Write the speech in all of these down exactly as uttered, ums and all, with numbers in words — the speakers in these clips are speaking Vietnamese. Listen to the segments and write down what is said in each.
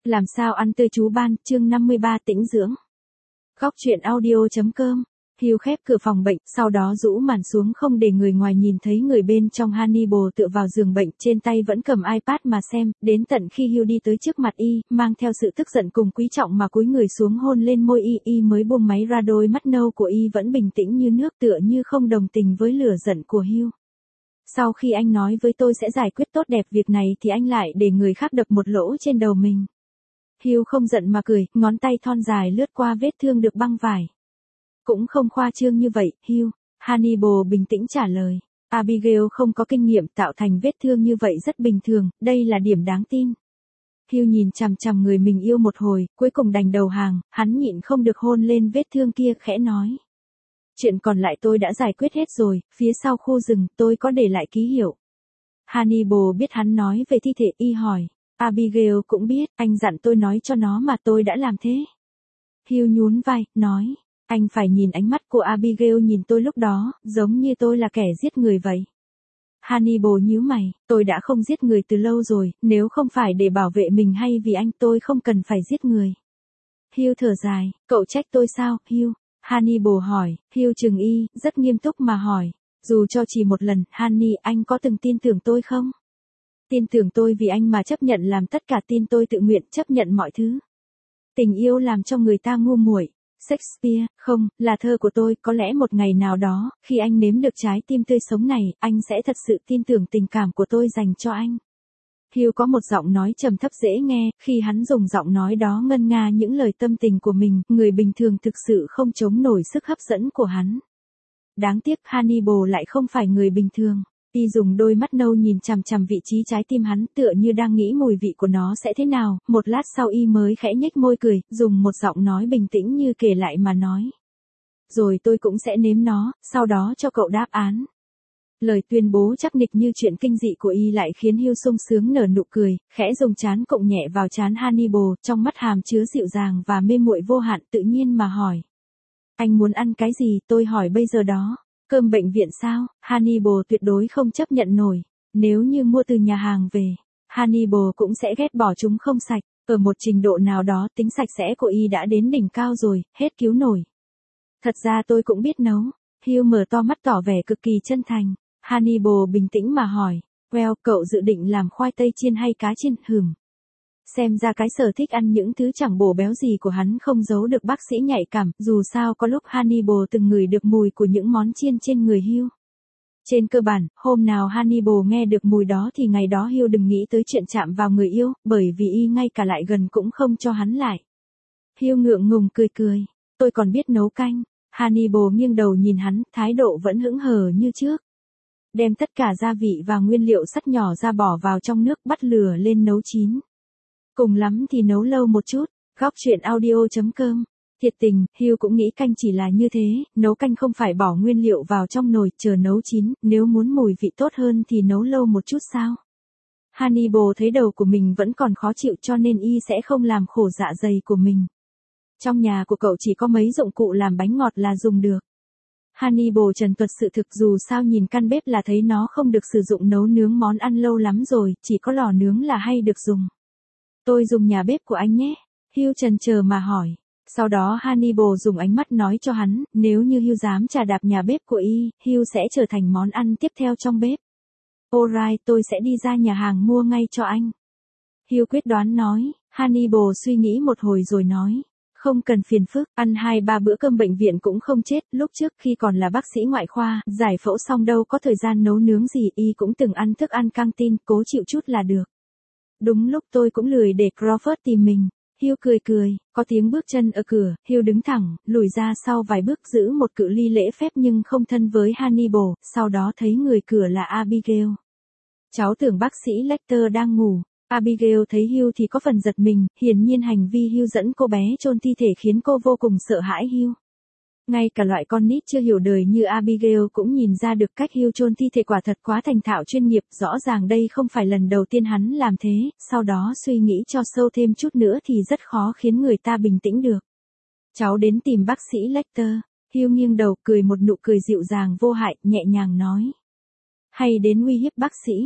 Làm sao ăn tươi chú ban, chương năm mươi ba tĩnh dưỡng. Góc truyện audio.com. Hugh khép cửa phòng bệnh, sau đó rũ màn xuống không để người ngoài nhìn thấy người bên trong. Hannibal tựa vào giường bệnh, trên tay vẫn cầm iPad mà xem, đến tận khi Hugh đi tới trước mặt y, mang theo sự tức giận cùng quý trọng mà cúi người xuống hôn lên môi y, y mới buông máy ra. Đôi mắt nâu của y vẫn bình tĩnh như nước, tựa như không đồng tình với lửa giận của Hugh. Sau khi anh nói với tôi sẽ giải quyết tốt đẹp việc này thì anh lại để người khác đập một lỗ trên đầu mình. Hugh không giận mà cười, ngón tay thon dài lướt qua vết thương được băng vải. Cũng không khoa trương như vậy, Hugh. Hannibal bình tĩnh trả lời. Abigail không có kinh nghiệm tạo thành vết thương như vậy rất bình thường, đây là điểm đáng tin. Hugh nhìn chằm chằm người mình yêu một hồi, cuối cùng đành đầu hàng, hắn nhịn không được hôn lên vết thương kia, khẽ nói. Chuyện còn lại tôi đã giải quyết hết rồi, phía sau khu rừng tôi có để lại ký hiệu. Hannibal biết hắn nói về thi thể, y hỏi. Abigail cũng biết, anh dặn tôi nói cho nó mà tôi đã làm thế. Hugh nhún vai, nói. Anh phải nhìn ánh mắt của Abigail nhìn tôi lúc đó, giống như tôi là kẻ giết người vậy. Hannibal nhíu mày, tôi đã không giết người từ lâu rồi, nếu không phải để bảo vệ mình hay vì anh tôi không cần phải giết người. Hugh thở dài, cậu trách tôi sao, Hugh? Hannibal hỏi. Hugh trừng y, rất nghiêm túc mà hỏi. Dù cho chỉ một lần, Hanni, anh có từng tin tưởng tôi không? Tin tưởng tôi vì anh mà chấp nhận làm tất cả, tin tôi tự nguyện chấp nhận mọi thứ. Tình yêu làm cho người ta ngu muội. Shakespeare, không, là thơ của tôi, có lẽ một ngày nào đó, khi anh nếm được trái tim tươi sống này, anh sẽ thật sự tin tưởng tình cảm của tôi dành cho anh. Hugh có một giọng nói trầm thấp dễ nghe, khi hắn dùng giọng nói đó ngân nga những lời tâm tình của mình, người bình thường thực sự không chống nổi sức hấp dẫn của hắn. Đáng tiếc Hannibal lại không phải người bình thường. Y dùng đôi mắt nâu nhìn chằm chằm vị trí trái tim hắn, tựa như đang nghĩ mùi vị của nó sẽ thế nào. Một lát sau y mới khẽ nhếch môi cười, dùng một giọng nói bình tĩnh như kể lại mà nói. Rồi tôi cũng sẽ nếm nó, sau đó cho cậu đáp án. Lời tuyên bố chắc nịch như chuyện kinh dị của y lại khiến Hugh sung sướng nở nụ cười, khẽ dùng trán cộng nhẹ vào trán Hannibal, trong mắt hàm chứa dịu dàng và mê muội vô hạn, tự nhiên mà hỏi. Anh muốn ăn cái gì, tôi hỏi bây giờ đó. Cơm bệnh viện sao? Hannibal tuyệt đối không chấp nhận nổi. Nếu như mua từ nhà hàng về, Hannibal cũng sẽ ghét bỏ chúng không sạch. Ở một trình độ nào đó tính sạch sẽ của y đã đến đỉnh cao rồi, hết cứu nổi. Thật ra tôi cũng biết nấu. Hugh mở to mắt tỏ vẻ cực kỳ chân thành. Hannibal bình tĩnh mà hỏi. Well, cậu dự định làm khoai tây chiên hay cá chiên? Hừm. Xem ra cái sở thích ăn những thứ chẳng bổ béo gì của hắn không giấu được bác sĩ nhạy cảm, dù sao có lúc Hannibal từng ngửi được mùi của những món chiên trên người Hugh. Trên cơ bản, hôm nào Hannibal nghe được mùi đó thì ngày đó Hugh đừng nghĩ tới chuyện chạm vào người yêu, bởi vì y ngay cả lại gần cũng không cho hắn lại. Hugh ngượng ngùng cười cười, tôi còn biết nấu canh. Hannibal nghiêng đầu nhìn hắn, thái độ vẫn hững hờ như trước. Đem tất cả gia vị và nguyên liệu sắt nhỏ ra bỏ vào trong nước, bắt lửa lên nấu chín. Cùng lắm thì nấu lâu một chút. Góc truyện audio.com. Thiệt tình, Hugh cũng nghĩ canh chỉ là như thế, nấu canh không phải bỏ nguyên liệu vào trong nồi, chờ nấu chín, nếu muốn mùi vị tốt hơn thì nấu lâu một chút sao. Hannibal thấy đầu của mình vẫn còn khó chịu cho nên y sẽ không làm khổ dạ dày của mình. Trong nhà của cậu chỉ có mấy dụng cụ làm bánh ngọt là dùng được. Hannibal trần thuật sự thực, dù sao nhìn căn bếp là thấy nó không được sử dụng nấu nướng món ăn lâu lắm rồi, chỉ có lò nướng là hay được dùng. Tôi dùng nhà bếp của anh nhé. Hugh chần chờ mà hỏi. Sau đó Hannibal dùng ánh mắt nói cho hắn, nếu như Hugh dám trà đạp nhà bếp của y, Hugh sẽ trở thành món ăn tiếp theo trong bếp. Alright, tôi sẽ đi ra nhà hàng mua ngay cho anh. Hugh quyết đoán nói. Hannibal suy nghĩ một hồi rồi nói. Không cần phiền phức, ăn hai ba bữa cơm bệnh viện cũng không chết, lúc trước khi còn là bác sĩ ngoại khoa, giải phẫu xong đâu có thời gian nấu nướng gì, y cũng từng ăn thức ăn căng tin, cố chịu chút là được. Đúng lúc tôi cũng lười để Crawford tìm mình. Hugh cười cười, có tiếng bước chân ở cửa, Hugh đứng thẳng, lùi ra sau vài bước giữ một cự ly lễ phép nhưng không thân với Hannibal, sau đó thấy người cửa là Abigail. Cháu tưởng bác sĩ Lecter đang ngủ. Abigail thấy Hugh thì có phần giật mình, hiển nhiên hành vi Hugh dẫn cô bé chôn thi thể khiến cô vô cùng sợ hãi Hugh. Ngay cả loại con nít chưa hiểu đời như Abigail cũng nhìn ra được cách Hugh chôn thi thể quả thật quá thành thạo chuyên nghiệp, rõ ràng đây không phải lần đầu tiên hắn làm thế, sau đó suy nghĩ cho sâu thêm chút nữa thì rất khó khiến người ta bình tĩnh được. Cháu đến tìm bác sĩ Lecter. Hugh nghiêng đầu cười một nụ cười dịu dàng vô hại, nhẹ nhàng nói. Hay đến uy hiếp bác sĩ?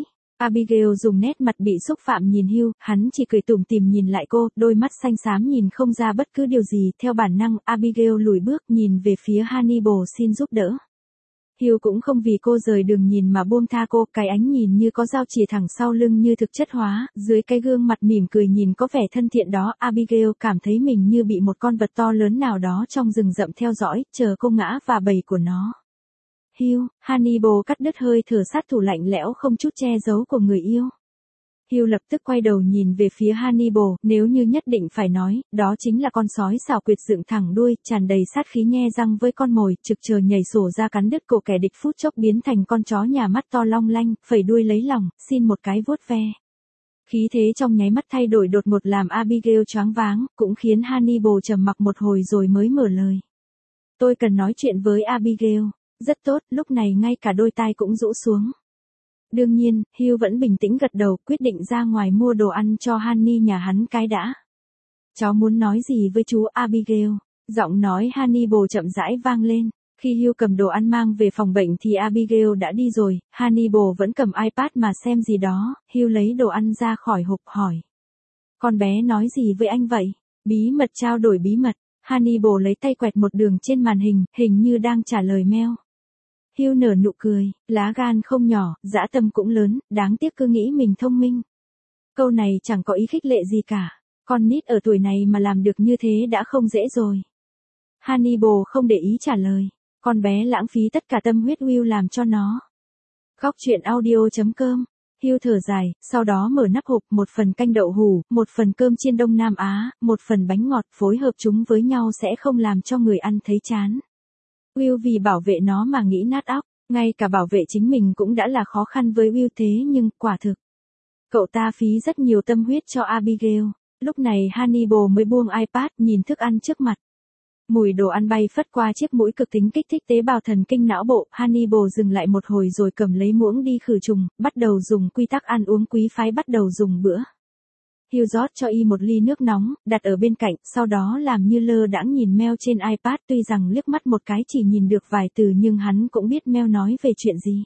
Abigail dùng nét mặt bị xúc phạm nhìn Hugh, hắn chỉ cười tủm tỉm nhìn lại cô, đôi mắt xanh xám nhìn không ra bất cứ điều gì, theo bản năng, Abigail lùi bước nhìn về phía Hannibal xin giúp đỡ. Hugh cũng không vì cô rời đường nhìn mà buông tha cô, cái ánh nhìn như có dao chìa thẳng sau lưng như thực chất hóa, dưới cái gương mặt mỉm cười nhìn có vẻ thân thiện đó, Abigail cảm thấy mình như bị một con vật to lớn nào đó trong rừng rậm theo dõi, chờ cô ngã và bầy của nó. Hugh, Hannibal cắt đứt hơi thở sát thủ lạnh lẽo không chút che giấu của người yêu. Hugh lập tức quay đầu nhìn về phía Hannibal, nếu như nhất định phải nói, đó chính là con sói xảo quyệt dựng thẳng đuôi, tràn đầy sát khí nhe răng với con mồi, trực chờ nhảy sổ ra cắn đứt cổ kẻ địch phút chốc biến thành con chó nhà mắt to long lanh, phẩy đuôi lấy lòng, xin một cái vuốt ve. Khí thế trong nháy mắt thay đổi đột ngột làm Abigail choáng váng, cũng khiến Hannibal trầm mặc một hồi rồi mới mở lời. Tôi cần nói chuyện với Abigail. Rất tốt, lúc này ngay cả đôi tai cũng rũ xuống. Đương nhiên, Hugh vẫn bình tĩnh gật đầu, quyết định ra ngoài mua đồ ăn cho Hanni nhà hắn cái đã. Cháu muốn nói gì với chú Abigail? Giọng nói Hannibal chậm rãi vang lên. Khi Hugh cầm đồ ăn mang về phòng bệnh thì Abigail đã đi rồi, Hannibal vẫn cầm iPad mà xem gì đó, Hugh lấy đồ ăn ra khỏi hộp hỏi. Con bé nói gì với anh vậy? Bí mật trao đổi bí mật. Hannibal lấy tay quẹt một đường trên màn hình, hình như đang trả lời mail. Hugh nở nụ cười, lá gan không nhỏ, dã tâm cũng lớn, đáng tiếc cứ nghĩ mình thông minh. Câu này chẳng có ý khích lệ gì cả, con nít ở tuổi này mà làm được như thế đã không dễ rồi. Hannibal không để ý trả lời, con bé lãng phí tất cả tâm huyết Will làm cho nó. Góc truyện audio chấm com. Hugh thở dài, sau đó mở nắp hộp, một phần canh đậu hủ, một phần cơm chiên Đông Nam Á, một phần bánh ngọt, phối hợp chúng với nhau sẽ không làm cho người ăn thấy chán. Will vì bảo vệ nó mà nghĩ nát óc, ngay cả bảo vệ chính mình cũng đã là khó khăn với Will thế nhưng, quả thực, cậu ta phí rất nhiều tâm huyết cho Abigail. Lúc này Hannibal mới buông iPad nhìn thức ăn trước mặt. Mùi đồ ăn bay phất qua chiếc mũi cực tính kích thích tế bào thần kinh não bộ, Hannibal dừng lại một hồi rồi cầm lấy muỗng đi khử trùng, bắt đầu dùng quy tắc ăn uống quý phái bắt đầu dùng bữa. Hugh rót cho y một ly nước nóng, đặt ở bên cạnh, sau đó làm như lơ đãng nhìn mail trên iPad, tuy rằng liếc mắt một cái chỉ nhìn được vài từ nhưng hắn cũng biết mail nói về chuyện gì.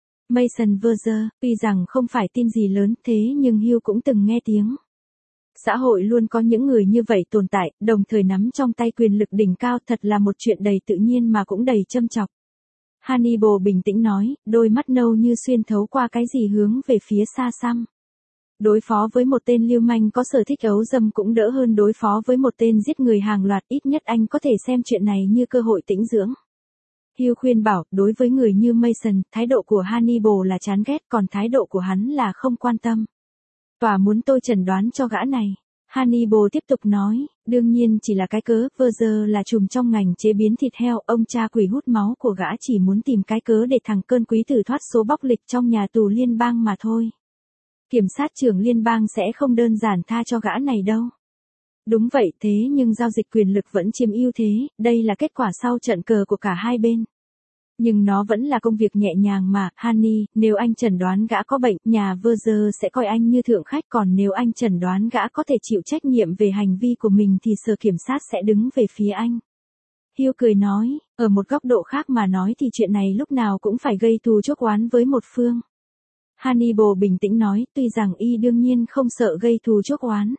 Mason Verger, tuy rằng không phải tin gì lớn thế nhưng Hugh cũng từng nghe tiếng. Xã hội luôn có những người như vậy tồn tại, đồng thời nắm trong tay quyền lực đỉnh cao, thật là một chuyện đầy tự nhiên mà cũng đầy châm chọc. Hannibal bình tĩnh nói, đôi mắt nâu như xuyên thấu qua cái gì hướng về phía xa xăm. Đối phó với một tên lưu manh có sở thích ấu dâm cũng đỡ hơn đối phó với một tên giết người hàng loạt, ít nhất anh có thể xem chuyện này như cơ hội tĩnh dưỡng. Hugh khuyên bảo, đối với người như Mason, thái độ của Hannibal là chán ghét, còn thái độ của hắn là không quan tâm. Tòa muốn tôi chẩn đoán cho gã này. Hannibal tiếp tục nói, đương nhiên chỉ là cái cớ, Verger là trùm trong ngành chế biến thịt heo, ông cha quỷ hút máu của gã chỉ muốn tìm cái cớ để thằng cơn quý tử thoát số bóc lịch trong nhà tù liên bang mà thôi. Kiểm sát trưởng liên bang sẽ không đơn giản tha cho gã này đâu. Đúng vậy thế nhưng giao dịch quyền lực vẫn chiếm ưu thế, đây là kết quả sau trận cờ của cả hai bên. Nhưng nó vẫn là công việc nhẹ nhàng mà, Hanni, nếu anh chẩn đoán gã có bệnh, nhà Verger sẽ coi anh như thượng khách, còn nếu anh chẩn đoán gã có thể chịu trách nhiệm về hành vi của mình thì sở kiểm sát sẽ đứng về phía anh. Hugh cười nói, ở một góc độ khác mà nói thì chuyện này lúc nào cũng phải gây thù chuốc oán với một phương. Hannibal bình tĩnh nói, tuy rằng y đương nhiên không sợ gây thù chuốc oán.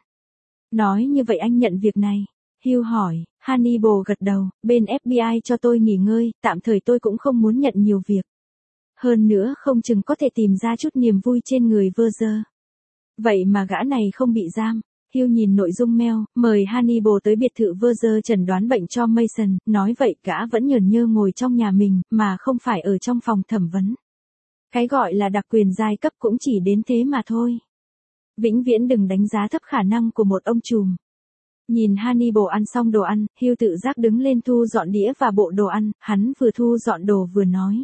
Nói như vậy anh nhận việc này. Hugh hỏi, Hannibal gật đầu, bên ép bê i cho tôi nghỉ ngơi, tạm thời tôi cũng không muốn nhận nhiều việc. Hơn nữa không chừng có thể tìm ra chút niềm vui trên người Verger. Vậy mà gã này không bị giam. Hugh nhìn nội dung mail, mời Hannibal tới biệt thự Verger chẩn đoán bệnh cho Mason, nói vậy gã vẫn nhởn nhơ ngồi trong nhà mình, mà không phải ở trong phòng thẩm vấn. Cái gọi là đặc quyền giai cấp cũng chỉ đến thế mà thôi. Vĩnh viễn đừng đánh giá thấp khả năng của một ông trùm. Nhìn Hannibal ăn xong đồ ăn, Hugh tự giác đứng lên thu dọn đĩa và bộ đồ ăn, hắn vừa thu dọn đồ vừa nói.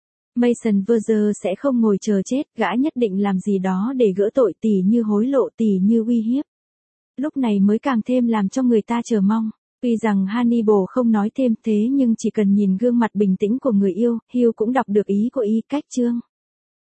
Mason Verger sẽ không ngồi chờ chết, gã nhất định làm gì đó để gỡ tội, tỉ như hối lộ, tỉ như uy hiếp. Lúc này mới càng thêm làm cho người ta chờ mong. Tuy rằng Hannibal không nói thêm thế nhưng chỉ cần nhìn gương mặt bình tĩnh của người yêu, Hugh cũng đọc được ý của y. Cách chương